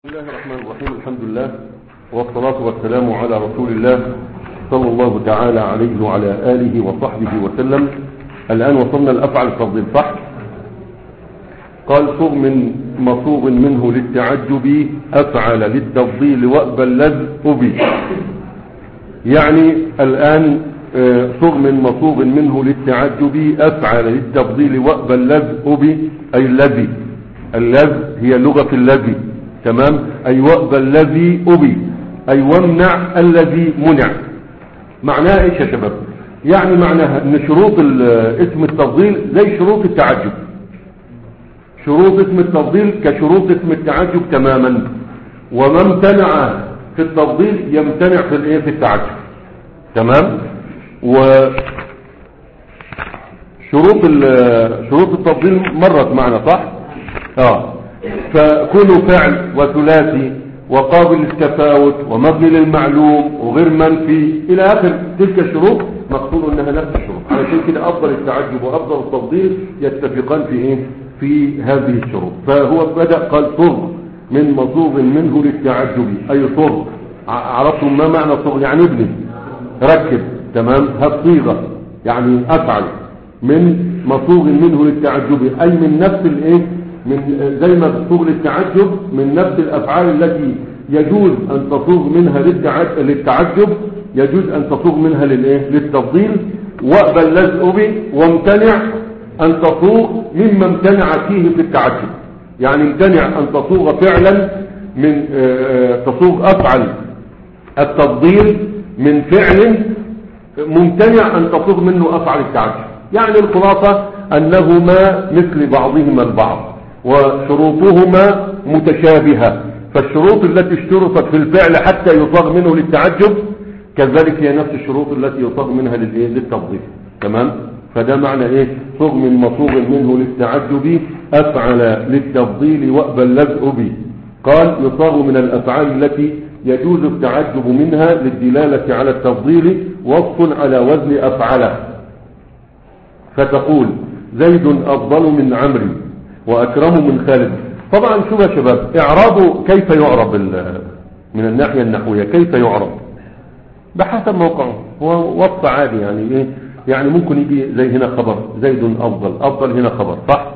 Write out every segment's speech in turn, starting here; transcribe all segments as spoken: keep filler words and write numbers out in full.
بسم الله الرحمن الرحيم. الحمد لله والصلاة والسلام على رسول الله صلى الله تعالى عليه وعلى آله وصحبه وسلم. الآن وصلنا الأفعل التفضيل، صح؟ قال صغ من مصوغ منه للتعجب أفعل للتفضيل وأبى اللذ أبي. يعني الآن صغ من مصوغ منه للتعجب أفعل للتفضيل وأبى اللذ أبي، أي الذي. اللذ هي لغة الذي، تمام؟ أي وأبى الذي أبي، أي وامنع الذي منع. معناها إيش يا شباب؟ يعني معناها أن شروط اسم التفضيل زي شروط التعجب. شروط اسم التفضيل كشروط اسم التعجب تماما، وما امتنع في التفضيل يمتنع في الايه في التعجب، تمام؟ وشروط شروط التفضيل مرت معنا، صح؟ اه فكل فعل وثلاثي وقابل للتفاوت ومبني للمعلوم وغير منفي الى اخر تلك الشروط، مقصود انها نفس الشروط. علشان كده افضل التعجب وافضل التفضيل يتفقان في ايه في هذه الشروط. فهو بدأ قال صغ من مصوغ منه للتعجب، اي صغ. عرفتم ما معنى صغ؟ يعني ابني، ركب، تمام؟ هالصيغه يعني افعل من مصوغ منه للتعجب، اي من نفس الايه من زي ما تصوغ للتعجب من نفس الافعال التي يجوز ان تصوغ منها للتعجب يجوز ان تصوغ منها للايه للتفضيل. وأبى اللذ أبي، وامتنع ان تصوغ مما امتنع فيه في التعجب. يعني امتنع ان تصوغ فعلا من تصوغ افعل التفضيل من فعل ممتنع ان تصوغ منه افعل التعجب. يعني الخلاصة انهما مثل بعضهما البعض وشروطهما متشابهة، فالشروط التي اشترطت في الفعل حتى يصاغ منه للتعجب كذلك هي نفس الشروط التي يصاغ منها للايه للتفضيل، تمام؟ فده معنى ايه صغ من مصوغ منه للتعجب افعل للتفضيل وأبى اللذ أبي. قال يصاغ من الافعال التي يجوز التعجب منها للدلالة على التفضيل وصف على وزن افعله. فتقول زيد افضل من عمرو واكرم من خالد. طبعا شوف يا شباب، اعرابه كيف يعرب من الناحية النحوية؟ كيف يعرب؟ بحسب موقعه، هو وصف عادي. يعني ايه؟ يعني ممكن يجي زي هنا خبر زيد افضل، افضل هنا خبر، صح؟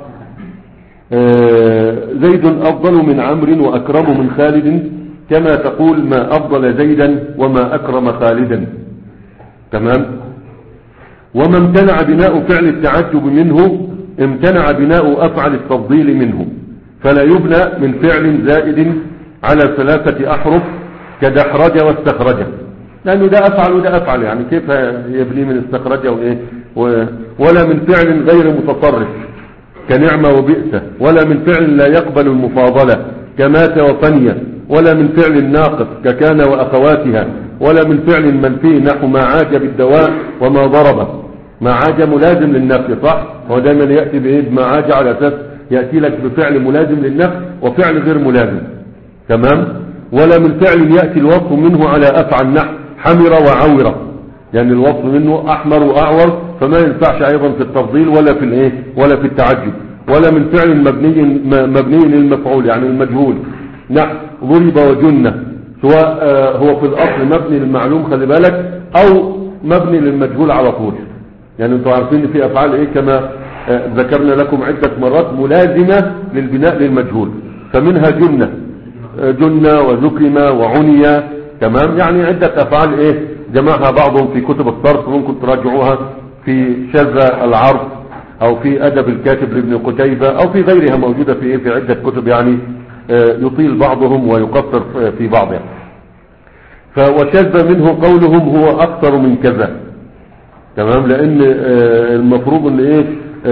آه زيد افضل من عمرو واكرم من خالد، كما تقول ما افضل زيدا وما اكرم خالدا، تمام؟ وما امتنع بناء فعل التعجب منه امتنع بناء افعل التفضيل منه، فلا يبنى من فعل زائد على ثلاثة احرف كدحرج واستخرج، لانه ده افعل وده افعل. يعني كيف يبني من استخرج وايه و... ولا من فعل غير متصرف كنعمة وبئس، ولا من فعل لا يقبل المفاضلة كمات وفني، ولا من فعل ناقص ككان واخواتها، ولا من فعل منفي نحو ما عاج بالدواء وما ضرب. ما عاج ملازم للنفي، صح؟ هو دايما يأتي بايه ما عاج على اساس يأتي لك بفعل ملازم للنفي وفعل غير ملازم، تمام؟ ولا من فعل يأتي الوصف منه على افعل نحو حمر وعور، يعني الوصف منه احمر واعور، فما ينفعش ايضا في التفضيل ولا في الايه ولا في التعجب. ولا من فعل مبني مبني للمفعول، يعني المجهول، نحو ضرب وجنة، سواء هو في الاصل مبني للمعلوم، خلي بالك، او مبني للمجهول على طول. يعني انتوا عارفين في افعال ايه كما ذكرنا لكم عدة مرات ملازمة للبناء للمجهول، فمنها جنة جنة وذكرمة وعنية، تمام؟ يعني عدة افعال ايه جمعها بعضهم في كتب الصرف، ممكن تراجعوها في شذ العرض او في ادب الكاتب لابن قتيبة او في غيرها، موجودة في ايه في عدة كتب. يعني يطيل بعضهم ويقصر في بعض. يعني فوشذ منه قولهم هو اكثر من كذا، تمام؟ لان المفروض ان ايه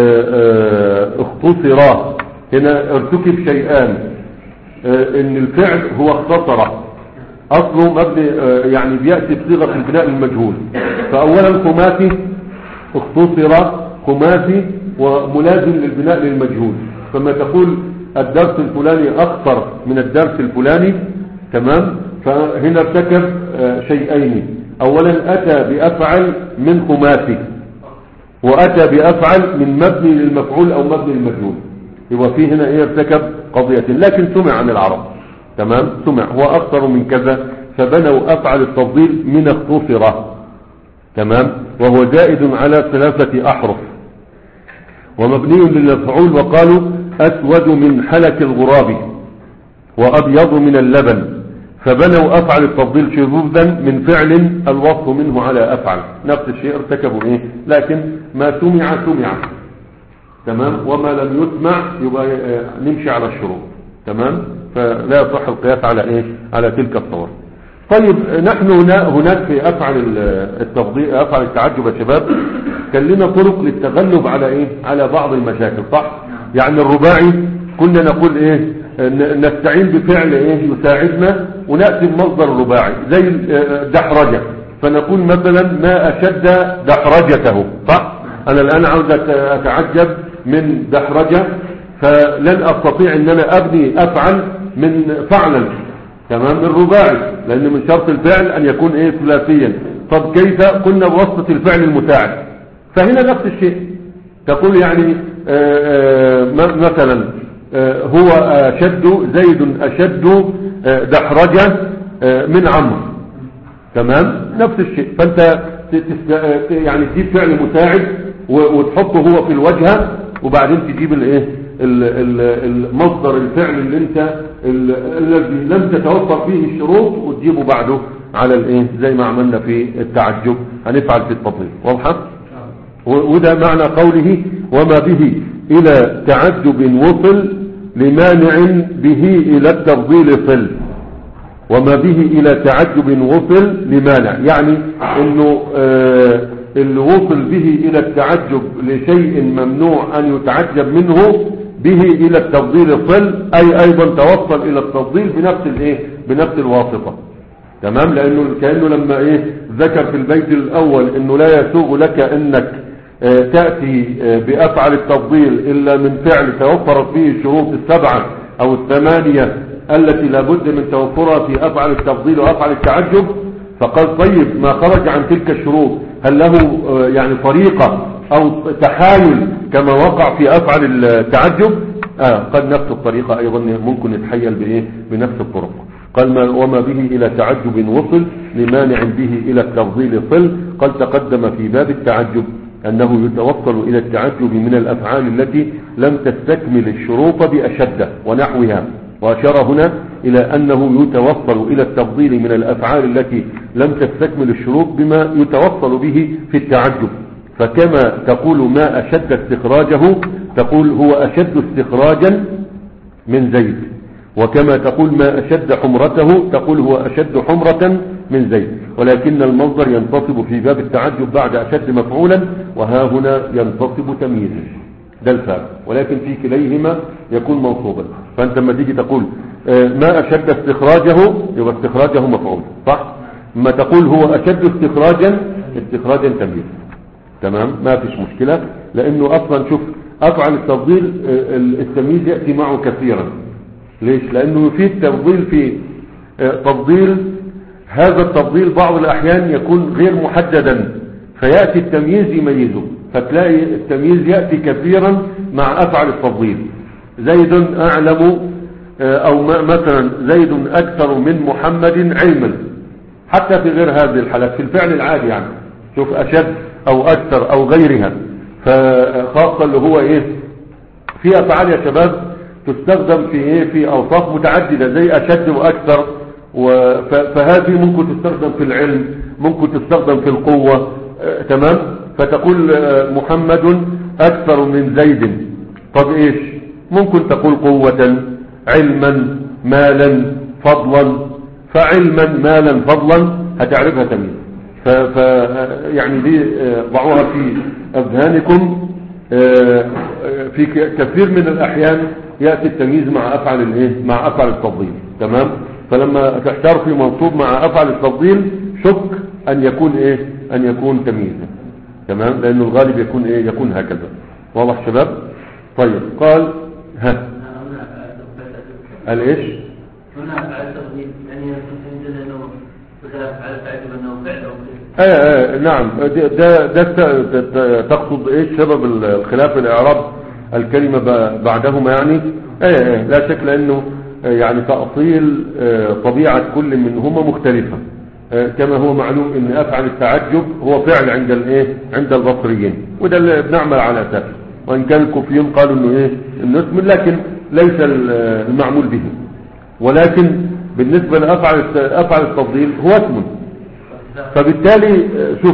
اختصرا هنا ارتكب شيئان، ان الفعل هو اختصر، اصله مبني يعني بيأتي بصيغة البناء المجهول. فاولا خماسي اختصر، خماسي وملازم للبناء للمجهول. فما تقول الدرس الفلاني اخطر من الدرس الفلاني، تمام؟ فهنا ارتكب شيئين، اولا اتى بافعل من خماسي، واتى بافعل من مبني للمفعول او مبني للمجهول. يبقى فيه هنا ايه ارتكب قضية، لكن سمع عن العرب تمام، سمع هو أكثر من كذا، فبنوا أفعل التفضيل من اختصرة، تمام، وهو زائد على ثلاثة أحرف ومبني للمفعول، وقالوا أسود من حلك الغراب وأبيض من اللبن، فبنوا أفعل التفضيل شذوذا من فعل الوصف منه على أفعل، نفس الشيء ارتكبوا إيه، لكن ما سمع سمع، تمام، وما لم يسمع يبقى نمشي على الشروط، تمام، فلا يصح القياس على إيه، على تلك الصور. طيب نحن هناك في أفعل التفضيل أفعل التعجب يا شباب كان لنا طرق للتغلب على إيه، على بعض المشاكل، صح؟ يعني الرباعي كنا نقول إيه، نستعين بفعل إيه يساعدنا ونأتي بمصدر الرباعي زي دحرجة، فنقول مثلا ما أشد دحرجته، صح؟ أنا الآن عاوز أتعجب من دحرجة، فلن أستطيع أن أنا أبني أفعل من فعلا، تمام، من رباعي، لأن من شرط الفعل أن يكون إيه ثلاثيا. طب كيف؟ قلنا بواسطة الفعل المساعد، فهنا نفس الشيء، تقول يعني آآ آآ مثلا هو أشد زيد أشد دحرجة من عمرو، تمام، نفس الشيء، فأنت يعني تجيب فعل مساعد وتحطه هو في الوجهة، وبعدين تجيب الايه المصدر الفعل اللي انت الذي لم تتوفر فيه الشروط وتجيبه بعده على الايه زي ما عملنا في التعجب هنفعل في التفضيل. واضحه؟ وده معنى قوله وما به الى تعجب وصل لمانع به الى التفضيل صل. وما به الى تعجب وصل لمانع، يعني انه آه اللي وصل به الى التعجب لشيء ممنوع ان يتعجب منه به الى التفضيل صل، اي ايضا توصل الى التفضيل بنفس الايه بنفس الواسطة، تمام، لانه كأنه لما ايه ذكر في البيت الاول انه لا يسوغ لك انك اه تأتي اه بافعل التفضيل الا من فعل توفرت فيه الشروط السبعة او الثمانية التي لابد من توفرها في افعل التفضيل وافعل التعجب، فقال طيب ما خرج عن تلك الشروط هل له اه يعني طريقة او تحايل كما وقع في افعل التعجب؟ آه قد نفس الطريقة ايضا ممكن يتحيل بايه بنفس الطرق. قال ما وما به الى تعجب وصل لمانع به الى التفضيل صل. قال تقدم في باب التعجب انه يتوصل الى التعجب من الافعال التي لم تستكمل الشروط باشد ونحوها، واشار هنا الى انه يتوصل الى التفضيل من الافعال التي لم تستكمل الشروط بما يتوصل به في التعجب، فكما تقول ما اشد استخراجه تقول هو اشد استخراجا من زيد، وكما تقول ما اشد حمرته تقول هو اشد حمرة من زيد، ولكن المصدر ينتصب في باب التعجب بعد اشد مفعولا، وها هنا ينتصب تمييزا، ده الفارق، ولكن في كليهما يكون منصوبا. فانت لما تيجي تقول ما اشد استخراجه يبقى استخراجه مفعول، صح؟ ما تقول هو اشد استخراجا استخراجا تمييزا، تمام، ما فيش مشكلة، لانه اصلا شوف افعل التفضيل التمييز يأتي معه كثيرا. ليش؟ لانه يفيد تفضيل في تفضيل، هذا التفضيل بعض الاحيان يكون غير محددا فيأتي التمييز يميزه، فتلاقي التمييز يأتي كثيرا مع افعل التفضيل. زيد اعلم او مثلا زيد اكثر من محمد علما، حتى في غير هذه الحالات في الفعل العادي، يعني شوف اشد او اكثر او غيرها، فخاصة اللي هو ايه في افعال يا شباب تستخدم في ايه في اوصاف متعددة زي اشد واكثر، فهذه ممكن تستخدم في العلم، ممكن تستخدم في القوة، اه تمام، فتقول اه محمد اكثر من زيد، طب ايش ممكن تقول قوة علما مالا فضلا، فعلما مالا فضلا هتعرفها تمييز. ف يعني دي ضعوها في اذهانكم، في كثير من الاحيان يأتي التمييز مع افعل الايه مع افعل التفضيل، تمام، فلما تحتار في منصوب مع افعل التفضيل شك ان يكون ايه ان يكون تمييزا، تمام، لانه الغالب يكون ايه يكون هكذا. واضح شباب؟ طيب قال ها قال ايش هنا افعال التفضيل يعني يمكن انه بخلاف افعال التعجب انه فعل او ايه ايه نعم، ده ده تقصد ايش سبب الخلاف الاعراب الكلمة بعدهما يعني؟ ايه ايه لا شك، لانه يعني تأصيل طبيعة كل منهما مختلفة، كما هو معلوم ان افعل التعجب هو فعل عند الايه عند البصريين، وده اللي بنعمل على اساسه، وان كان الكوفيين قالوا انه ايه انه اسم لكن ليس المعمول به، ولكن بالنسبة لافعل افعل التفضيل هو اسم. فبالتالي شوف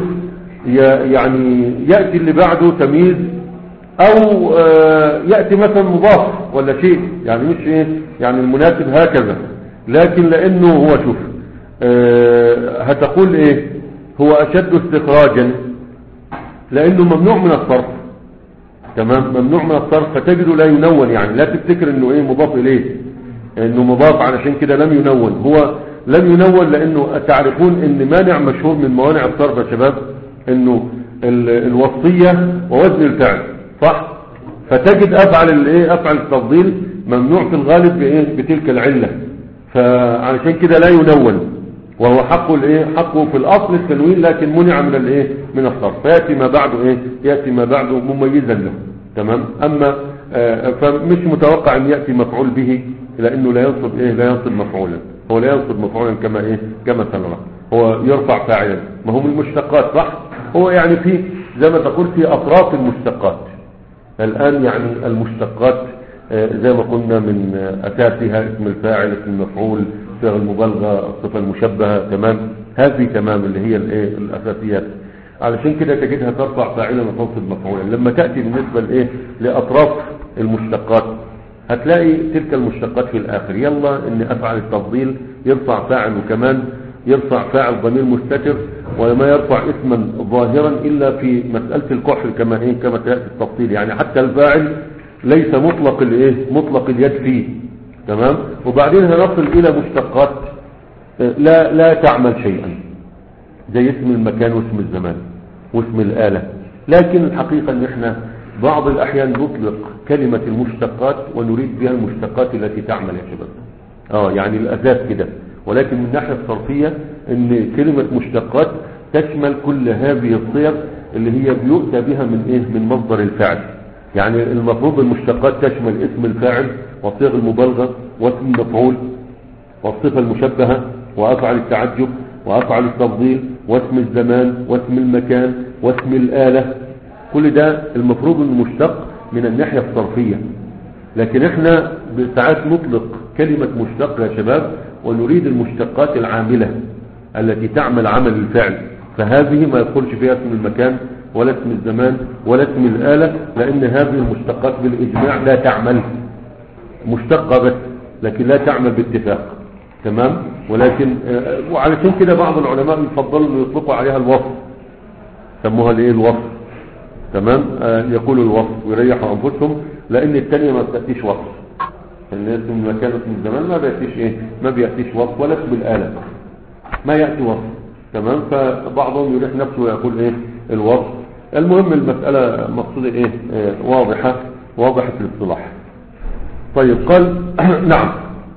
يعني يأتي اللي بعده تمييز او يأتي مثلا مضاف ولا شيء، يعني مش ايه يعني المناسب هكذا، لكن لانه هو شوف أه هتقول ايه هو اشد استخراجا لانه ممنوع من الصرف، تمام، ممنوع من الصرف، فتجده لا ينون، يعني لا تفتكر انه ايه مضاف اليه انه مضاف علشان كده لم ينون، هو لم ينون لانه تعرفون ان مانع مشهور من موانع الصرف يا شباب انه الوصية ووزن الفعل، صح؟ فتجد افعل الايه افعل التفضيل ممنوع في الغالب بايه بتلك العلة، فعلشان كده لا ينون، وهو حقه الايه حقه في الاصل التنوين، لكن منع من الايه من الصرف، فياتي ما بعده ايه ياتي ما بعده مميزا له، تمام. اما آه فمش متوقع ان ياتي مفعول به لانه لا ينصب ايه لا ينصب مفعولا، هو لا ينصب مفعولا كما ايه كما سنرى، هو يرفع فاعلا، ما هو من المشتقات، صح؟ هو يعني في زي ما تقول في اطراف المشتقات الان، يعني المشتقات زي ما قلنا من اساسها اسم الفاعل، اسم المفعول، صيغ المبالغه، الصفه المشبهه، تمام، هذه تمام اللي هي الايه الاساسيات، علشان كده تجدها ترفع فاعلا وتنصب مفعولا. لما تاتي بالنسبه لايه لاطراف المشتقات هتلاقي تلك المشتقات في الاخر، يلا ان افعل التفضيل يرفع فاعل، وكمان يرفع فاعل ضمير مستتر، وما يرفع اسما ظاهرا الا في مساله الكحل كما ايه كما تاتي التفصيل، يعني حتى الفاعل ليس مطلق الايه مطلق اليد فيه، تمام. وبعدين هنصل الى مشتقات لا لا تعمل شيئا زي اسم المكان واسم الزمان واسم الآلة، لكن الحقيقة ان احنا بعض الاحيان نطلق كلمة المشتقات ونريد بها المشتقات التي تعمل يا شباب، اه يعني الاساس كده، ولكن من الناحية الصرفية ان كلمة مشتقات تشمل كل هذه الصيغ اللي هي بيؤتى بها من ايه من مصدر الفعل، يعني المفروض المشتقات تشمل اسم الفاعل وصيغ المبالغة واسم المفعول والصفة المشبهة وافعل التعجب وافعل التفضيل واسم الزمان واسم المكان واسم الآلة، كل ده المفروض انه مشتق من الناحية الصرفية، لكن احنا ساعات نطلق كلمة مشتق يا شباب ونريد المشتقات العاملة التي تعمل عمل الفعل، فهذه ما يدخلش فيها اسم المكان ولا اسم الزمان ولا اسم الآلة، لأن هذه المشتقات بالإجماع لا تعمل، مشتقة بس لكن لا تعمل باتفاق، تمام. ولكن وعلشان كده بعض العلماء يفضلوا أن يطلقوا عليها الوصف، سموها الايه الوصف، تمام، آه يقولوا الوصف ويريحوا أنفسهم، لأن الثانية ما بتأتيش وصف، ان اسم المكان واسم الزمان ما بيأتيش ايه ما بيأتيش وصف، ولا اسم الآلة ما يأتي وصف، تمام. فبعضهم يريح نفسه ويقول ايه الوصف. المهم المسألة مقصودة ايه آه واضحة واضحة الاصطلاح. طيب قال نعم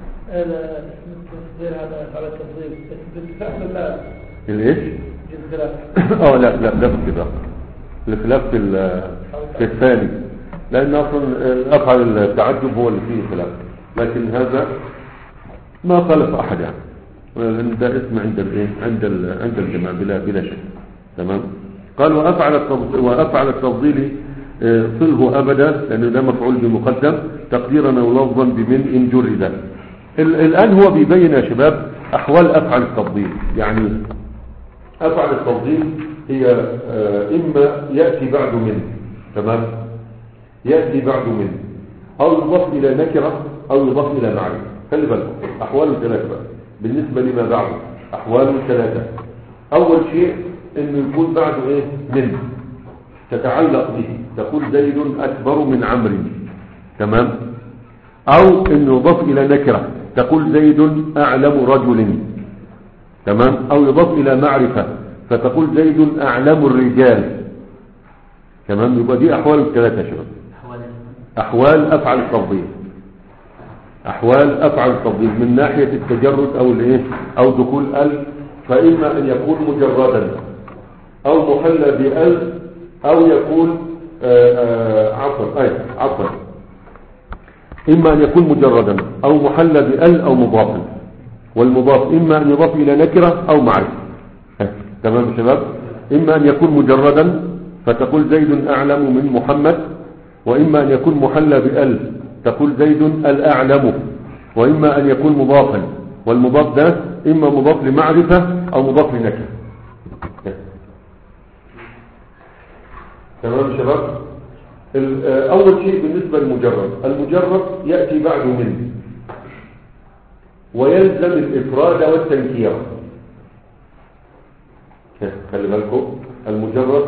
هذا على التفضيل بالفعل لا الايش اه لا لا ده بالاتفاق، الخلاف في في الثاني، لان اصلا افعل التعجب هو اللي فيه خلاف، لكن هذا ما خالف احد يعني، لان ده اسم عند الايه عند ال عند الجماعه بلا بلا شك، تمام. قال وافعل التفضيل وافعل التفضيل صله ابدا، لانه ده مفعول بمقدم تقديرا او لفظا بمن ان جرد. الان هو بيبين يا شباب احوال افعل التفضيل، يعني افعل التفضيل هي اما ياتي بعد من، تمام، ياتي بعد من او يضاف الى نكره او يضاف الى معرفه، خلي بالكم احواله ثلاثه بقى بالنسبه لما بعده، احواله ثلاثه. اول شيء انه يكون بعده ايه من تتعلق به، تقول زيد اكبر من عمرو، تمام، او انه يضاف الى نكره تقول زيد اعلم رجل، تمام، او يضاف الى معرفه فتقول زيد اعلم الرجال، تمام. يبقى دي احوال الثلاثه شباب، احوال افعل التفضيل، احوال افعل التفضيل من ناحيه التجرد او الايه او دخول ال، فاما ان يكون مجردا او محلى بال او يكون عفوا اي عفوا إما أن يكون مجردا أو محل بأل أو مضافا، والمضاف إما أن يضاف إلى نكرة أو معرفة. تمام يا شباب؟ إما أن يكون مجردا فتقول زيد أعلم من محمد، وإما أن يكون محل بأل تقول زيد الأعلم، وإما أن يكون مضافا، والمضاف ده إما مضاف لمعرفة أو مضاف لنكرة. تمام يا شباب؟ أول شيء بالنسبة للمجرد، المجرد يأتي بعد منه ويلزم الإفراد والتنكير. خلي بالكم، المجرد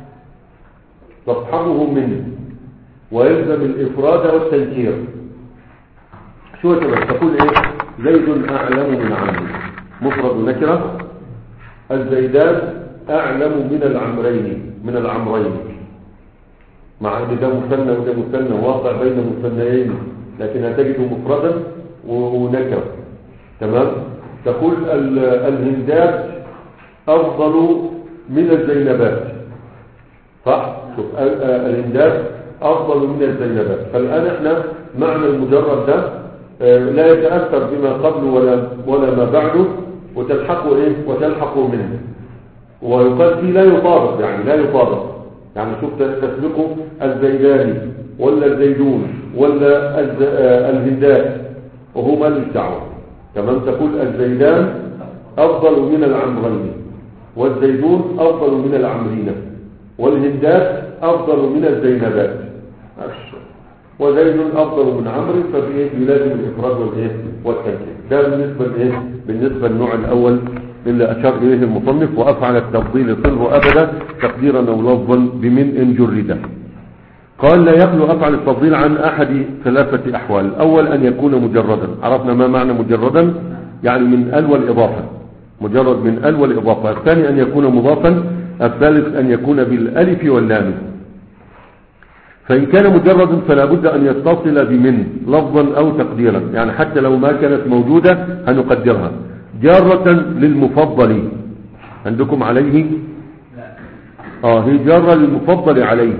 تصحبه منه ويلزم الإفراد والتنكير. شو تبقى تقول إيه؟ زيد أعلم من عمرو، مفرد نكرة. الزيدان أعلم من العمرين من العمرين مع ان ده مثنى وده مثنى واقع بين مثنيين، لكن هتجده مفردا ونكره. تمام. تقول الهندات افضل من الزينبات، صح؟ شوف، الهندات افضل من الزينبات. فالان احنا معنى المجرد ده لا يتاثر بما قبله ولا ولا ما بعده، وتلحقه ايه وتلحقه منه، ويقال فيه لا يطابق، يعني لا يطابق. يعني شوف تسبقه الزيداني ولا الزيدون ولا الهندات وهو ما له دعوه. تمام. تقول الزيدان افضل من العمرين، والزيدون افضل من العمرين، والهندات افضل من الزينبات، وزيد افضل من عمرو، فبايه يلازم الافراد والايه والتنكير. ده بالنسبه لايه بالنسبه للنوع الاول اللي أشار إليه المصنف. وأفعل التفضيل صله أبدا تقديرا أو لفظا بمن إن جردا. قال لا يخلو أفعل التفضيل عن أحد ثلاثة أحوال. الأول أن يكون مجردا، عرفنا ما معنى مجردا، يعني من ال والإضافة، مجرد من ال والإضافة. الثاني أن يكون مضافا. الثالث أن يكون بالألف واللام. فإن كان مجردا فلا بد أن يتصل بمن لفظا أو تقديرا، يعني حتى لو ما كانت موجودة هنقدرها. جارة للمفضل عندكم عليه، اه هي جارة للمفضل عليه،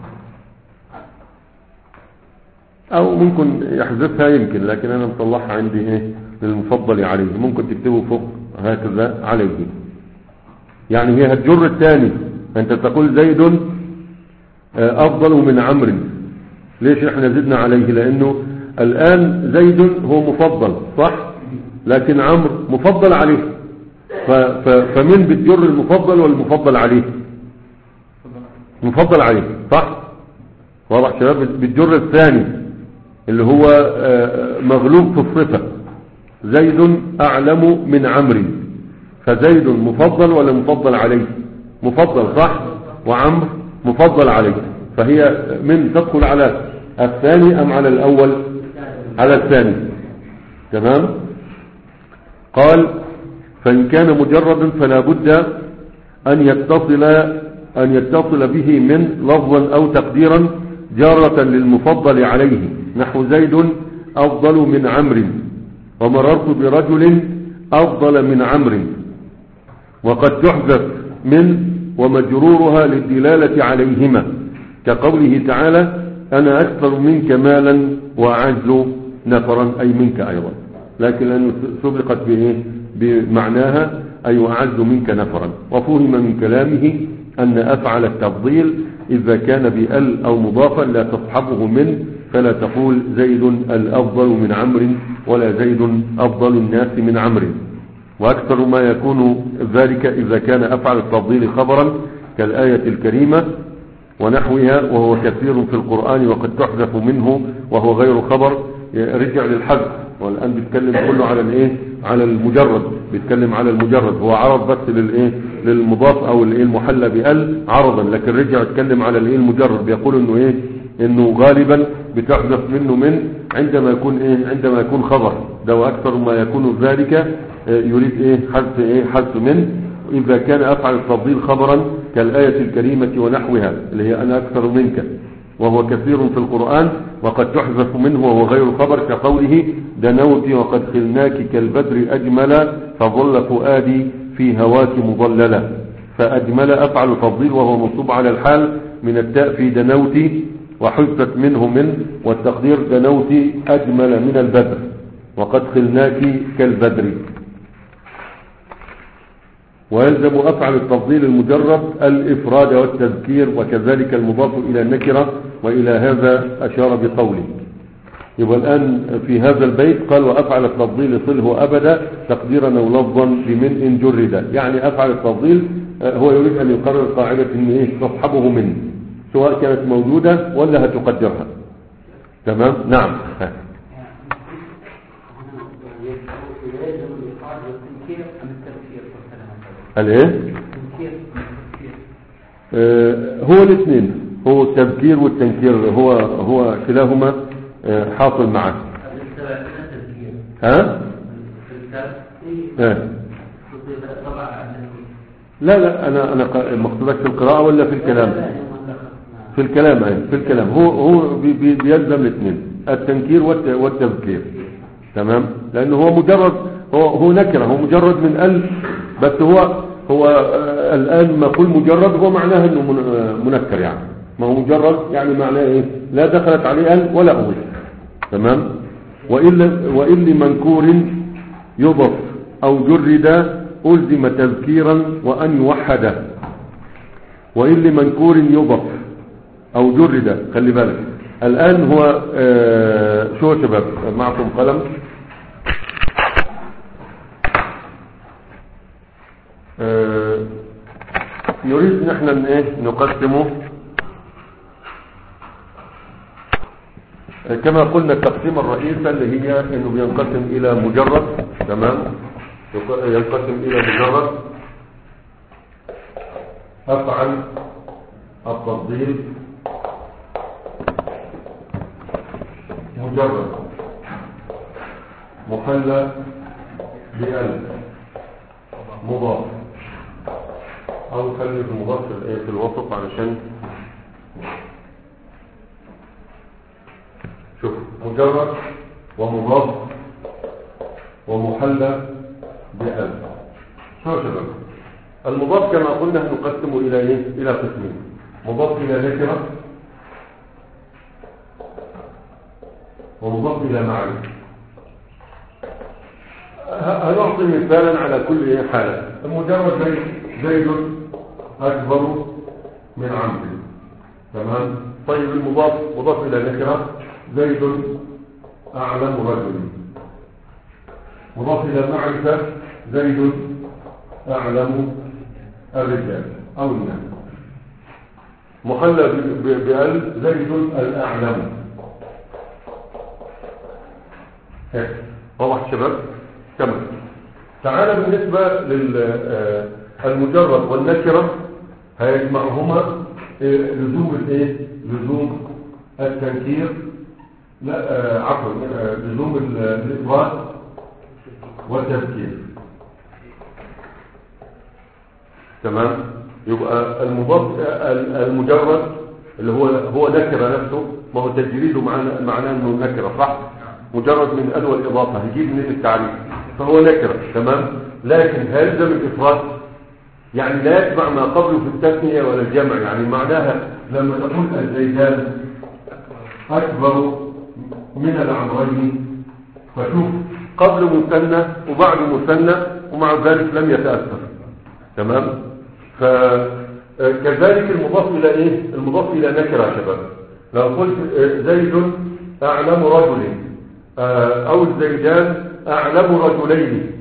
او ممكن يحذفها يمكن، لكن انا مطلعها عندي ايه للمفضل عليه. ممكن تكتبه فوق هكذا عليه، يعني هي هتجر الثاني. انت تقول زيد افضل من عمرو، ليش احنا زدنا عليه؟ لانه الان زيد هو مفضل صح، لكن عمرو مفضل عليه. ف ف فمن بتجر المفضل والمفضل عليه؟ مفضل عليه صح. واضح شباب؟ بتجر الثاني اللي هو مغلوب في الصفة. زيد اعلم من عمرو، فزيد مفضل ولا مفضل عليه؟ مفضل صح، وعمرو مفضل عليه. فهي من تدخل على الثاني ام على الاول؟ على الثاني. تمام. قال فإن كان مجردا فلا بد أن يتصل أن يتصل به من لفظا أو تقديرا جارة للمفضل عليه، نحو زيد أفضل من عمرو، ومررت برجل أفضل من عمرو. وقد تحذف من ومجرورها للدلالة عليهما، كقوله تعالى أنا أكثر منك مالا وأعز نفرا، أي منك أيضا، لكن لأنه سبقت بإيه بمعناها أي أعز منك نفرا. وفهم من كلامه أن أفعل التفضيل إذا كان بأل أو مضافا لا تصحبه من، فلا تقول زيد الأفضل من عمرو ولا زيد أفضل الناس من عمرو. وأكثر ما يكون ذلك إذا كان أفعل التفضيل خبرا كالآية الكريمة ونحوها، وهو كثير في القرآن وقد تحذف منه وهو غير خبر. رجع للحذف، والآن بيتكلم كله على الايه على المجرد، بيتكلم على المجرد. هو عرض بس للايه للمضاف او الايه المحلى بال عرضا، لكن رجع يتكلم على الايه المجرد. بيقول انه ايه انه غالبا بتحذف منه من عندما يكون ايه عندما يكون خبر ده، واكثر ما يكون ذلك يريد ايه حذف ايه حذف من اذا كان افعل التفضيل خبرا كالآية الكريمة ونحوها اللي هي انا اكثر منك، وهو كثير في القرآن وقد تحذف منه وهو غير خبر، كقوله دنوت وقد خلناك كالبدر أجمل فظل فؤادي في هواك مضللا. فأجمل أفعل تفضيل وهو منصوب على الحال من التاء في دنوت وحزت منه من، والتقدير دنوت أجمل من البدر وقد خلناك كالبدر. ويلزم أفعل التفضيل المجرد الإفراد والتذكير، وكذلك المضاف إلى النكرة، وإلى هذا أشار بقوله. يبقى الآن في هذا البيت قال وأفعل التفضيل صله أبدا تقديرا أو لفظا بمن إن جرد، يعني أفعل التفضيل هو يريد أن يقرر قاعدة إن إيه تصحبه من، سواء كانت موجودة ولا هتقدرها. تمام. نعم. الايه آه هو الاثنين، هو التذكير والتنكير، هو هو كلاهما آه حاصل معه. ها آه. لا لا انا انا مقصودك في القراءة ولا في الكلام؟ في الكلام يعني في الكلام هو هو بي بي بيلزم الاثنين، التنكير والتذكير. تمام. لانه هو مجرد هو هو نكره، هو مجرد من ال، بس هو هو آه الآن ما قل مجرد هو معناه انه منكر، يعني ما هو مجرد يعني معناه ايه لا دخلت عليه ال ولا أول. تمام. وإلا وإن لمنكور يضف أو جرد ألزم تذكيرا وأن يوحد. وإن لمنكور يضف أو جرد، خلي بالك الآن هو آه شو يا شباب معكم قلم؟ آه يريد نحن ايه نقسمه آه كما قلنا التقسيم الرئيسي اللي هي انه بينقسم الى مجرد. تمام. ينقسم الى مجرد افعل التفضيل مجرد محلى بأل مضاف، او خلي في المضاف في الوسط علشان شوف مجرد ومضاف ومحلى بأل. شو شباب المضاف كما قلنا نقسمه الى ايه الى قسمين، مضاف الى نكره ومضاف الى معرفه. هنعطي مثالا على كل حالة. المجرد زي زيد أكبر من عمرو. تمام. طيب المضاف مضاف إلى نكرة زيد أعلم رجل. مضاف إلى معرفة زيد أعلم الرجال أو الناس. محلى بأل زيد الأعلم. هيك واضح شباب؟ تمام. تعالى بالنسبة للمجرد والنكرة هيجمعهما لزوم الايه لزوم التنكير، لا عفوا لزوم الإفراد والتذكير. تمام. يبقى المضاف المجرد اللي هو هو نكرة نفسه، ما هو تجريده معناه انه نكرة صح، مجرد من ال والإضافة هيجيب من التعريف فهو نكرة. تمام. لكن هل يلزم الإفراد؟ يعني لا يتبع ما قبله في التثنية ولا الجمع. يعني معناها لما تقول الزيدان أكبر من العمرين، فشوف قبل مثنى وبعد مثنى ومع ذلك لم يتأثر. تمام. فكذلك المضاف إلى إيه المضاف إلى نكرة يا شباب. لو قلت زيد أعلم رجل أو الزيدان أعلم رجلين.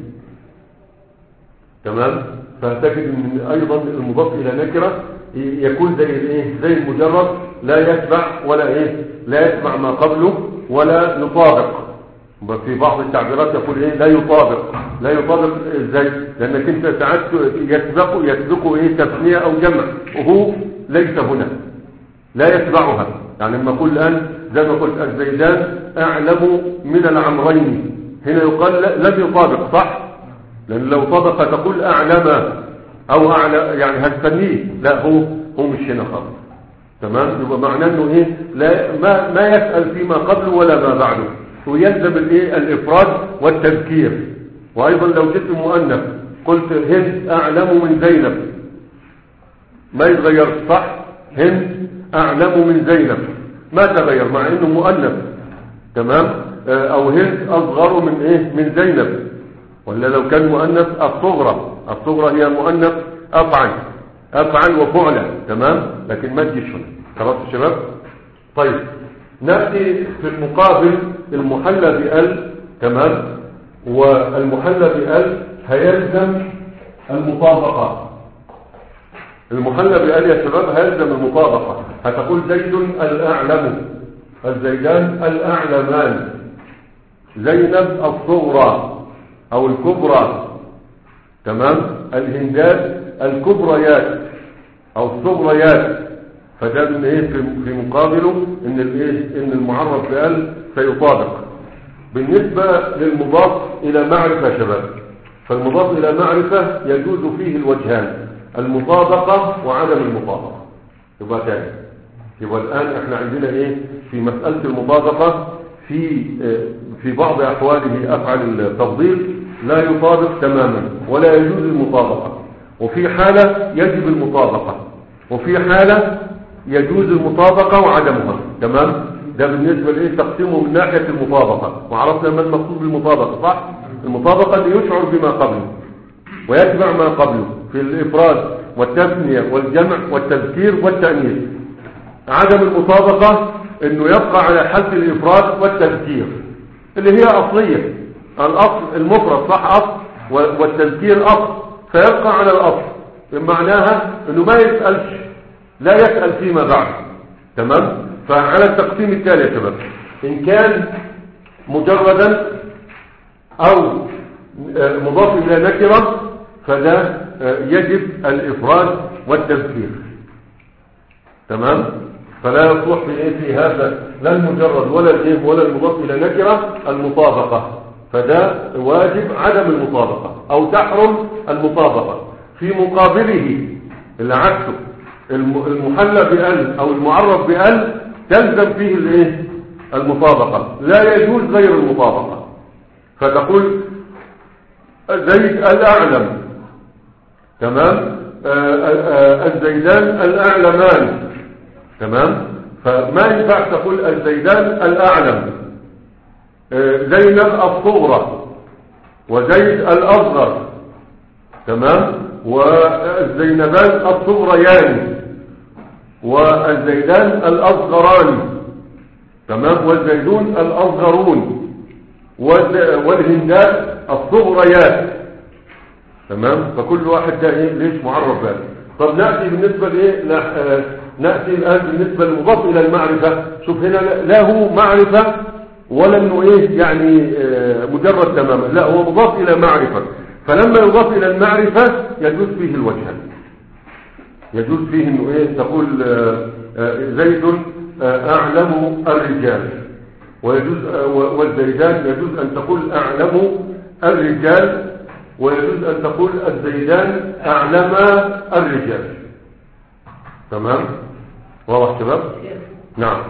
تمام. فتجد ان ايضا المضاف الى نكره يكون زي الايه زي المجرد لا يتبع ولا ايه لا يتبع ما قبله ولا يطابق. في بعض التعبيرات يقول ايه لا يطابق. لا يطابق ازاي؟ لانك انت ساعات يسبقه يسبقه ايه تثنيه او جمع وهو ليس هنا لا يتبعها. يعني لما اقول الان زي ما قلت الزيدان اعلم من العمرين، هنا يقال لم يطابق صح، لأن لو طبق تقول أعلم أو أعلى يعني هتفنيه، لا هو هو مش هنا خالص. تمام. يبقى معناه انه ايه لا ما ما يسأل فيما قبله ولا ما بعده، ويلزم الايه الإفراد والتذكير. وأيضا لو جئت مؤنث قلت هند أعلم من زينب ما يتغير صح، هند أعلم من زينب. ما تغير مع انه مؤنث. تمام. او هند اصغر من ايه من زينب، ولا لو كان مؤنث الصغرى، الصغرى هي مؤنث افعل، افعل وفعل. تمام. لكن ما تجيش هنا. خلاص يا شباب. طيب نأتي في المقابل المحلى بال. تمام. والمحلى بال هيلزم المطابقة. المحلى بال يا شباب هيلزم المطابقة. هتقول زيد الأعلم، الزيدان الأعلمان، زينب الصغرى أو الكبرى. تمام. الهندات الكبريات أو الصغريات. فده من ايه في مقابله ان الايه ان المعرف بال سيطابق. بالنسبة للمضاف الى معرفة يا شباب، فالمضاف الى معرفة يجوز فيه الوجهان، المطابقة وعدم المطابقة. يبقى تاني، يبقى الان احنا عندنا ايه في مسألة المطابقة، في في بعض احواله افعل التفضيل لا يطابق تماما ولا يجوز المطابقة، وفي حالة يجب المطابقة، وفي حالة يجوز المطابقة وعدمها. تمام. ده بالنسبة لإيه تقسيمه من ناحية المطابقة. وعرفنا ما المقصود بالمطابقة صح؟ المطابقة اللي يشعر بما قبله ويتبع ما قبله في الإفراد والتثنية والجمع والتذكير والتأنيث. عدم المطابقة انه يبقى على حد الإفراد والتذكير اللي هي أصلية، الأصل المفرد صح أصل والتذكير أصل، فيبقى على الأصل. بمعناها انه ما يسألش، لا يسأل فيما بعد. تمام. فعلى التقسيم التالي يا شباب، إن كان مجردا أو مضاف إلى نكرة فده يجب الإفراد والتذكير. تمام. فلا يصلح في هذا لا المجرد ولا الايه ولا المضاف إلى نكرة المطابقة، فده واجب عدم المطابقة أو تحرم المطابقة. في مقابله اللي عكسه المحلى بأل أو المعرف بأل تلزم فيه الايه المطابقة، لا يجوز غير المطابقة. فتقول زيد الأعلم. تمام. الزيدان الأعلمان. تمام. فما ينفع تقول الزيدان الأعلم، زينب الصغرى وزيد الأصغر. تمام. والزينبان الصغريان والزيدان الأصغران. تمام. والزيدون الأصغرون والهندات الصغريات. تمام. فكل واحد ده ايه ليش معرف بقى. طب نأتي بالنسبة لايه نأتي الآن بالنسبة للمضاف إلى المعرفة. شوف هنا لا هو معرفة ولا انه ايه يعني مجرد تماما، لا هو مضاف إلى معرفة. فلما يضاف إلى المعرفة يجوز فيه الوجهان، يجوز فيه انه ايه تقول زيد اعلم الرجال، ويجوز والزيدان يجوز ان تقول اعلم الرجال، ويجوز ان تقول الزيدان اعلم الرجال. تمام. واضح شباب؟ نعم.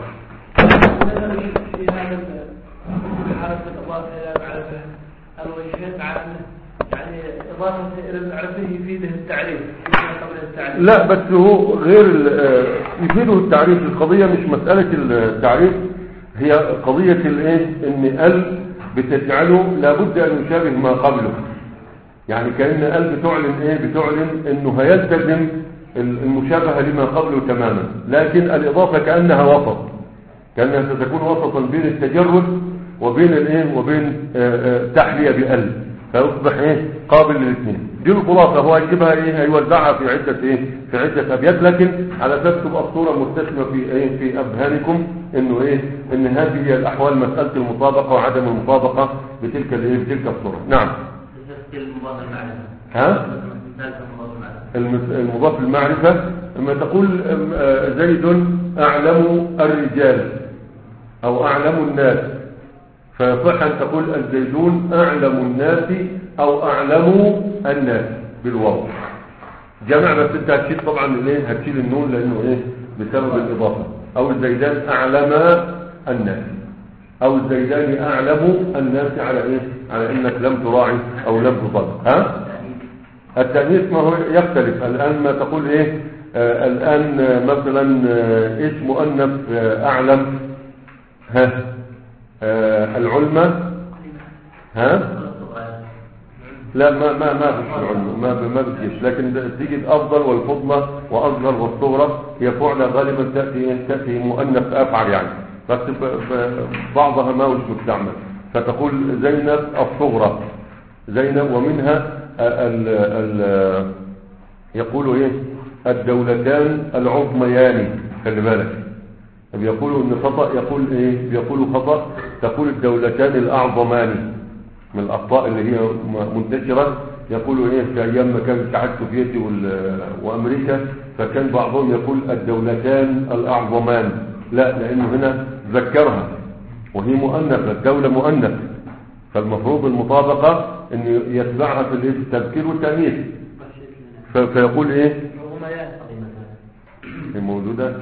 في هذا الحرف الاضافه الى معرفه الوجهين مع يعني إضافة إلى المعرفة يفيده التعريف قبل التعريف. لا بس هو غير يفيده التعريف. القضية مش مسألة التعريف، هي قضية الايه ان ال بتجعله لابد ان يشابه ما قبله. يعني كأن ال بتعلن ايه بتعلن انه هيلتزم المشابهة لما قبله تماما، لكن الإضافة كأنها وسط، كأنها ستكون وسطا بين التجرد وبين الايه وبين تحلية بال، فيصبح ايه قابل للاثنين. دي الخلاصه. هو هيجيبها ايه هيوزعها في عده ايه في عده ابيات، لكن على اساس تبقى الصوره مرتسمه في ايه في اذهانكم انه ايه ان هذه هي الاحوال، مساله المطابقه وعدم المطابقه بتلك الايه بتلك الصوره. نعم. ها المضاف للمعرفه لما تقول زيد اعلم الرجال او اعلم الناس، فيصح أن تقول الزيدون أعلم الناس أو أعلم الناس بالواو جمع، بس انت هتشيل طبعا الايه هتشيل النون لأنه ايه بسبب الإضافة. أو الزيدان أعلم الناس أو الزيدان أعلم الناس على ايه على انك لم تراعي أو لم تطبق. ها التأنيث ما هو يختلف. الآن ما تقول ايه آه الآن آه مثلا آه ايش مؤنث آه أعلم؟ ها آه العلمة. ها لا ما ما ما فيش العلمة، ما ما بتجيش، لكن تيجي الأفضل والفضلة وأصغر والصغرى هي فعلة غالبا تأتي تأتي مؤنث أفعل يعني، بس بعضها ما وش مستعمل، فتقول زينب الصغرى زينب. ومنها ال ال يقولوا ايه الدولتان العظميان، خلي بالك بيقولوا ان خطأ، يقول ايه بيقولوا خطأ تقول الدولتان الاعظمان من الاخطاء اللي هي منتشرة. يقولوا ايه في ايام ما كان الاتحاد السوفيتي وامريكا فكان بعضهم يقول الدولتان الاعظمان، لا لانه هنا ذكرها وهي مؤنثة، الدولة مؤنث، فالمفروض المطابقة ان يتبعها في التذكير والتأنيث، فيقول ايه موجودة.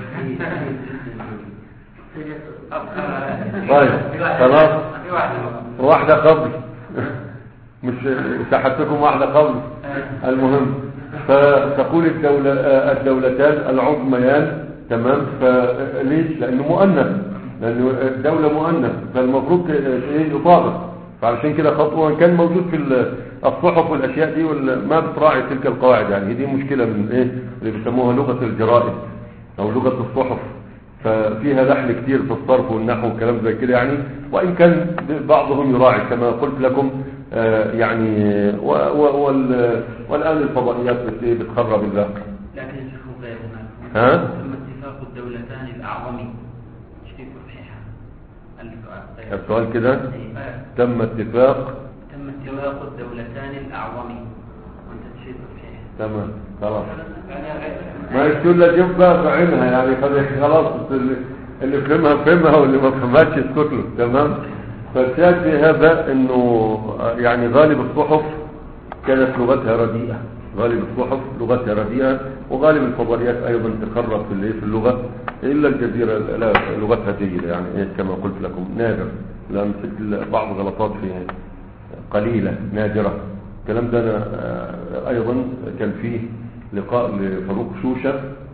طيب خلاص واحدة قبل مش سحبتكم واحدة قبل. المهم فتقول الدولة الدولتان العظميان، تمام، فليش؟ لانه مؤنث، لانه الدولة مؤنث، فالمفروض ايه يطابق، فعشان كده خطوة كان موجود في الصحف والاشياء دي ما بتراعي تلك القواعد، يعني دي مشكلة من ايه اللي بيسموها لغة الجرائد او لغة الصحف، ففيها لحن كتير في الصرف والنحو والكلام زي كده يعني، وان كان بعضهم يراعي كما قلت لكم آه يعني و و وال والان الفضائيات بتخرب الباقي. لكن الشيخ غيرنا ها تم اتفاق الدولتان الاعظم في تصحيحها السؤال. السؤال كده تم اتفاق تم اتفاق الدولتان الاعظم وانت تشير تصحيح. تمام خلاص ما يقول لك يبقى بعينها يعني خلاص اللي فهمها فهمها واللي ما فهمهاش يسكت له، تمام. فالشاهد في هذا انه يعني غالب الصحف كانت لغتها رديئة، غالب الصحف لغتها رديئة، وغالب الفضائيات ايضا تخرب في في اللغة، الا الجزيرة لا لغتها جيدة يعني ايه كما قلت لكم نادر، لان بعض غلطات في قليلة نادرة. الكلام ده أنا ايضا كان فيه لقاء لفاروق شوشة،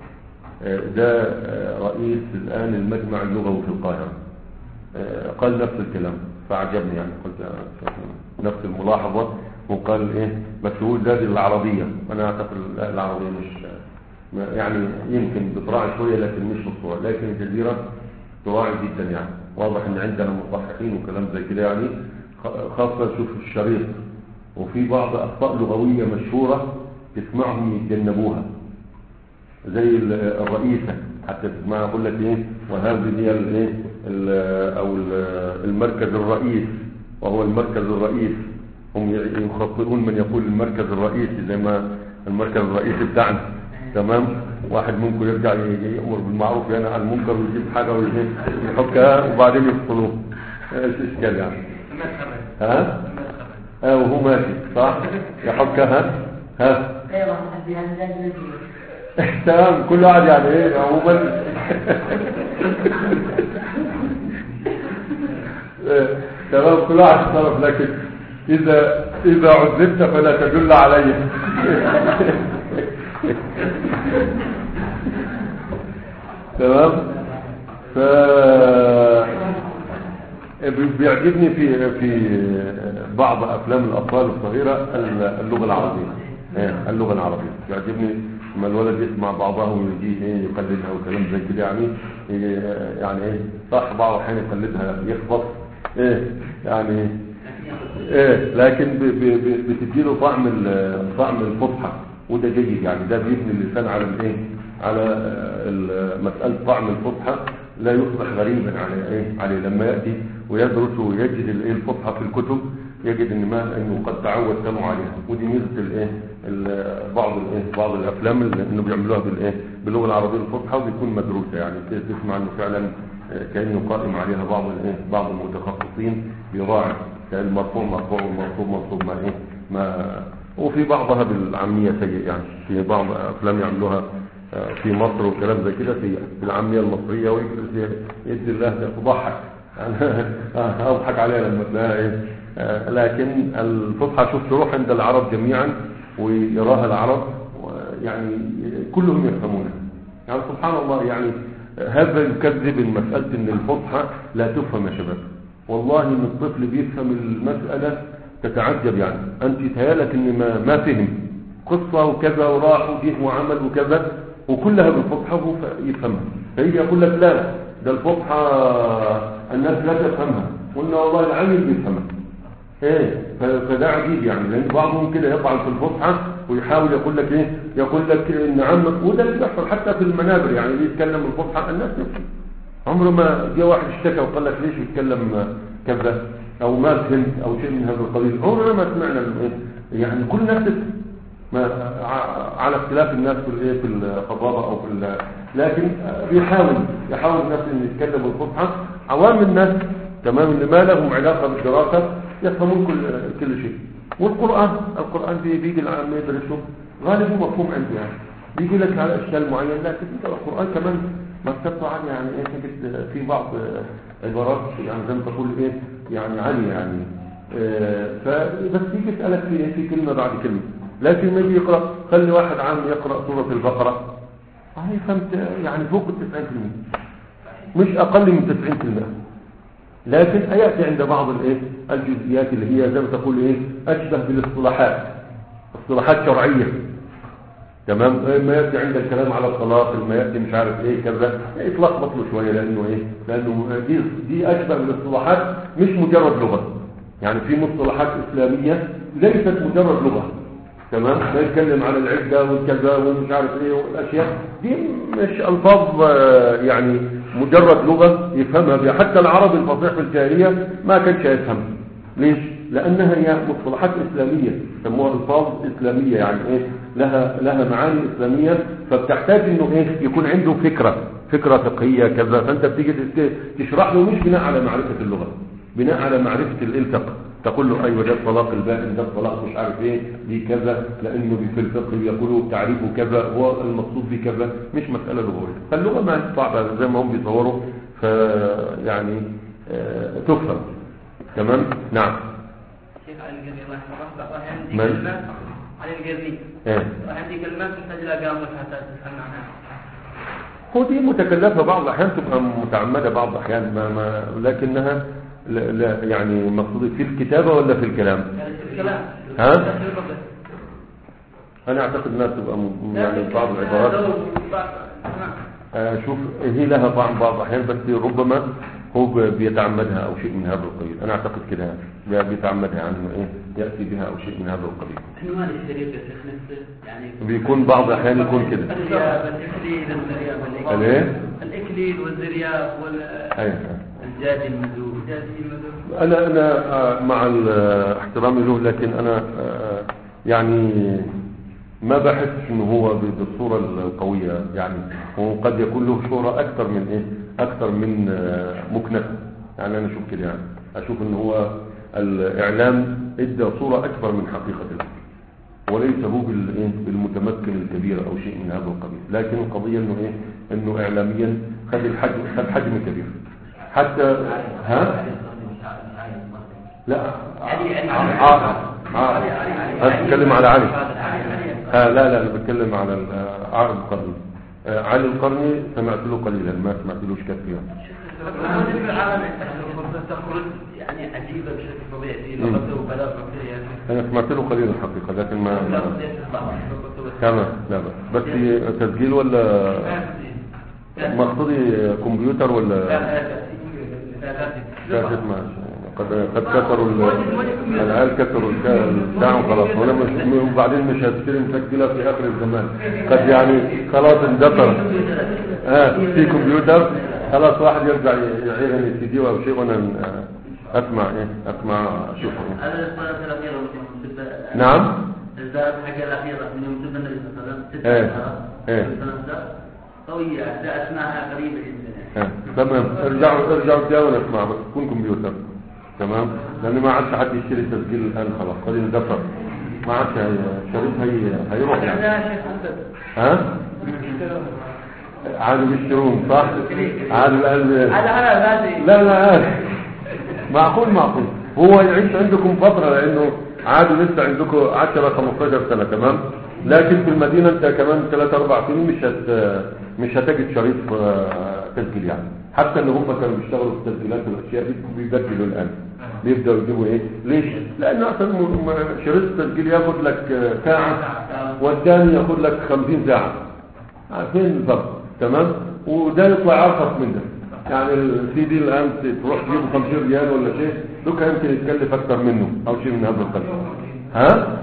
ده رئيس الآن المجمع اللغوي في القاهرة، قال نفس الكلام فعجبني يعني، قلت نفس الملاحظة، وقال ايه بس هو زاد العربية، انا اعتقد العربية مش يعني يمكن بتراعي شوية لكن مش بالصورة، لكن الجزيرة تراعي جدا يعني، واضح ان عندنا مصححين وكلام زي كده يعني، خاصة شوف الشريط وفي بعض اخطاء لغوية مشهورة تسمعهم يتجنبوها، زي الرئيسة حتى تسمعها يقول لك ايه وهذه هي الايه او المركز الرئيس، وهو المركز الرئيس، هم يخطئون من يقول المركز الرئيسي زي ما المركز الرئيسي بتاعنا، تمام. واحد منكم يرجع يأمر بالمعروف يعني عن المنكر ويجيب حاجة ويحكها وبعدين يفصلوه، ايش اشكال يعني ها اه وهو ماشي صح يحكها ها تمام. كل واحد يعني ايه عموما تمام كل واحد يتصرف، لكن اذا اذا عذبت فلا تدل علي تمام. ف بيعجبني في في بعض افلام الاطفال الصغيره اللغه العربيه، اللغه العربيه بيعجبني لما الولد يسمع بعضها ويجي ايه يقلدها وكلام زي كده يعني، يعني ايه صح بعض الاحيان يقلدها يخبط ايه يعني ايه، لكن بتديله طعم طعم الفصحى وده جيد يعني، ده بيبني اللسان على الايه على مساله طعم الفصحى، لا يصبح غريبا على ايه عليه لما ياتي ويدرس ويجد الايه الفصحى في الكتب، يجد ان ما انه قد تعود سمعه عليها، ودي ميزه الايه بعض الايه بعض الافلام اللي انه بيعملوها بالايه باللغه العربيه الفصحى وبيكون مدروسه يعني، تسمع انه فعلا كانه قائم عليها بعض الايه بعض المتخصصين بيراعي المرفوع مرفوع والمنصوب منصوب ما ايه ما، وفي بعضها بالعاميه سيء يعني، في بعض افلام يعملوها في مصر وكلام زي كده في العاميه المصريه ويجلس يدي الله ده تضحك يعني اضحك عليها لما تلاقيها ايه، لكن الفصحى شوف تروح عند العرب جميعا ويراها العرب يعني كلهم يفهمونها. يعني سبحان الله، يعني هذا يكذب المسألة ان الفصحى لا تفهم يا شباب. والله ان الطفل بيفهم المسألة تتعجب. يعني انت تهيالك ان ما, ما فهم قصة وكذا وراح وجيه وعمل وكذا وكلها بالفصحى يفهمها. فيجي يقول لك لا، ده الفصحى الناس لا تفهمها، وان والله العامل بيفهمها. ايه فده عجيب يعني، لان بعضهم كده يطعن في الفصحى ويحاول يقول لك ايه، يقول لك ان عمك، وده اللي بيحصل حتى في المنابر. يعني اللي يتكلم الفصحى الناس يفهم. عمره ما جاء واحد اشتكى وقال لك ليش يتكلم كذا او ما فهمت او شيء من هذا القبيل. عمرنا ما سمعنا يعني كل الناس ما على اختلاف الناس في الايه في الخطابه او في، لكن بيحاول يحاول الناس ان يتكلموا الفصحى. عوام الناس تمام اللي ما لهم علاقه بالدراسه يفهمون كل كل شيء. والقران القران بيجي العام يدرسه غالبا مفهوم عنده، يعني بيجي لك على اشكال معينه، لكن القران كمان ما تقطع عنه يعني ايه تجد في بعض عبارات يعني زي ما تقول ايه يعني عاليه يعني اه فبس يجي يسالك في في كلمه بعد كلمه. لكن ما يجي يقرا، خلي واحد عام يقرا سوره البقره هاي فهمت يعني فوق ال تسعين بالمئة مش اقل من تسعين بالمئة. لكن ياتي عند بعض الايه الجزئيات اللي هي زي ما تقول ايه اشبه بالاصطلاحات، اصطلاحات شرعيه تمام. ما ياتي عند الكلام على الطلاق، ما ياتي مش عارف ايه كذا يتلخبط له شويه، لانه ايه لانه دي دي اشبه بالاصطلاحات مش مجرد لغه. يعني في مصطلحات اسلاميه ليست مجرد لغه تمام، ما يتكلم على العده والكذا ومش عارف ايه والاشياء دي مش الفاظ يعني مجرد لغه يفهمها بها. حتى العربي الفصيح في الجاهليه ما كانش يفهم. ليش؟ لانها هي مصطلحات اسلاميه، يسموها الفاظ اسلاميه، يعني ايه لها لها معاني اسلاميه، فبتحتاج انه ايه يكون عنده فكره فكره فقهيه كذا. فانت بتيجي تشرح له مش بناء على معرفه اللغه، بناء على معرفه الالتقاء. تقول له ايوه ده الطلاق البائن، ده الطلاق مش عارف ايه دي كذا، لانه في الفقه بيقولوا تعريفه كذا، هو المقصود بكذا، مش مساله لغويه. فاللغه ما صعبه زي ما هم بيصوروا، فيعني آه تفهم تمام. نعم. شيخ علي القرني الله يحفظه، بعض احيانا عندي من؟ كلمات علي القرني ايه عندي كلمات تحتاج لها قاموس حتى تفهم عنها. هو دي متكلفه بعض الاحيان، تبقى متعمده بعض الاحيان، ما ما لكنها لا, لا يعني مقصود في الكتابة ولا في الكلام؟ ها؟ أنا أعتقد أنها تبقى يعني بعض العبارات آه شوف هي لها طعم بعض الأحيان، بس ربما هو بيتعمدها أو شيء من هذا القبيل. أنا أعتقد كده يعني بيتعمدها يعني إيه يأتي بها أو شيء من هذا القبيل. عنوان الشريف يا شيخ نفسه يعني بيكون بعض الأحيان يكون كده. الإكليل والزرياب. الإيه؟ الإكليل والزرياب وال أيوه. الجادي المدوب. الجادي المدوب. أنا أنا مع احترامي له، لكن أنا يعني ما بحس إنه هو بالصورة القوية. يعني هو قد يكون له صورة أكثر من إيه أكثر من مكنسة. يعني أنا أشوف كده، يعني أشوف إنه هو الإعلام إدى صورة أكبر من حقيقة الأمر، وليس هو بالمتمكن الكبير أو شيء من هذا القبيل. لكن القضية إنه إيه إنه إعلاميا خد الحجم خد حجم كبير حتى. ها؟ لا أتكلم على علي. آه لا لا أنا بتكلم على عارض القرني. آه علي القرني سمعت له قليلا، ما سمعت له كثيرا. تخرج يعني عجيبة بشكل طبيعي لغته وبلاغ أنا سمعت له قليلا الحقيقة، لكن ما كما لا بس تسجيل ولا مقصودي كمبيوتر ولا شاشة ماشي. قد قد كسروا العيال كسروا الساعة وخلاص، وانا مش وبعدين مش هتشتري مسجلة في آخر الزمان، قد يعني خلاص اندثر. اه في كمبيوتر خلاص واحد يرجع يعير السي دي او شيء، وانا اسمع ايه اسمع اشوفه. هذا الصلاة الأخيرة. نعم. الزاد حاجة الأخيرة من يوم سبنا النبي صلى الله عليه وسلم. ايه ايه قوية أسمعها قريبة جدا. اه تمام. ارجعوا ارجعوا تلاقوا اسمع بس تكون كمبيوتر تمام، لان ما عادش حد يشتري تسجيل الان، خلاص قد اندثر، ما عادش شريط هي هيروح يعني. ها عادوا بيشترون صح؟ عادوا الان لا لا معقول معقول هو يعيش عندكم فترة، لانه عادوا لسه عندكم عشرة خمستاشر سنة تمام، لكن في المدينة انت كمان ثلاثة اربع سنين مش هت مش هتجد شريط تسجيل يعني. حتى ان هم كانوا بيشتغلوا في التسجيلات والاشياء دي بيبدلوا الان، بيبداوا يجيبوا ايه؟ ليش؟ لان اصلا شريط التسجيل ياخد لك ساعة والثاني ياخد لك خمسين ساعة. عارفين الفرق؟ تمام؟ وده يطلع ارخص من ده. يعني السي دي الان تروح تجيبه خمسين ريال ولا شيء، دوك يمكن يتكلف اكثر منه او شيء من هذا القبيل. ها؟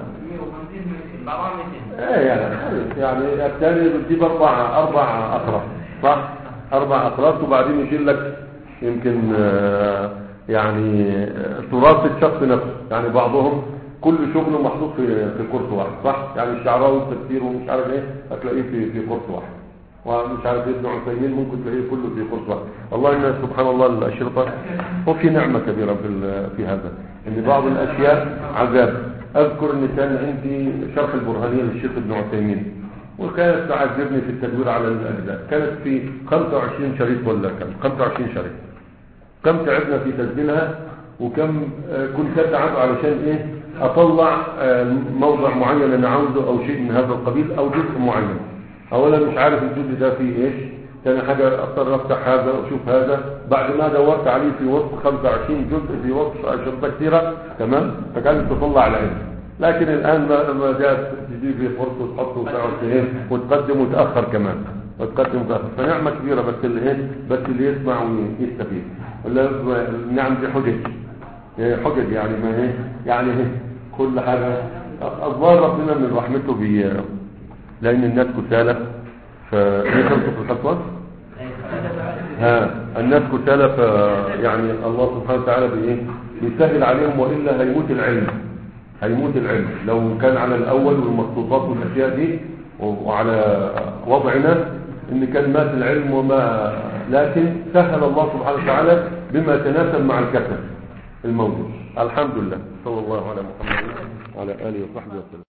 ايه يعني يعني الثاني بتجيب اربع اربع اطراف صح؟ اربع اطراف وبعدين يشيل لك يمكن آه يعني تراث الشخص نفسه. يعني بعضهم كل شغله محطوط في في كورس واحد صح؟ يعني الشعراوي والتفسير ومش عارف ايه هتلاقيه في في كورس واحد، ومش عارف ابن عثيمين ممكن تلاقيه كله في كورس واحد. والله ان سبحان الله الاشرطه وفي نعمه كبيره في في هذا، ان بعض الاشياء عذاب. اذكر ان كان عندي شرح البرهانيه للشيخ ابن عثيمين، وكانت تعذبني في التدوير على الاجزاء، كانت في خمسة وعشرين شريط ولا كم خمسة وعشرين شريط. كم تعبنا في تسجيلها، وكم كنت اتعب علشان ايه اطلع موضع معين انا عاوزه او شيء من هذا القبيل او جزء معين. اولا مش عارف الجزء ده فيه ايش، ثاني حاجه اضطر افتح هذا واشوف هذا، بعد ما دورت عليه في وسط خمسة وعشرين جزء في وسط اشرطه كثيره تمام، فكانت تطلع العلم. لكن الان ما جاءت تجي في فرصه وتحط وتقعد ايه وتقدم وتاخر كمان وتقدم وتاخر، فنعمه كبيره. بس اللي ايه بس اللي يسمع ويستفيد. ولا النعم دي حجج حجج يعني ما هي يعني هي كل حاجه اظهر ربنا من رحمته بي، لان الناس كسالى فنخلصوا في الخطوه. ها الناس كسالى ف يعني الله سبحانه وتعالى بايه بيسهل عليهم، والا هيموت العلم هيموت العلم لو كان على الاول والمخطوطات والاشياء دي وعلى وضعنا ان كان مات العلم وما، لكن سهل الله سبحانه وتعالى بما تناسب مع الكسل الموجود. الحمد لله. صلى الله على محمد وعلى اله وصحبه وسلم.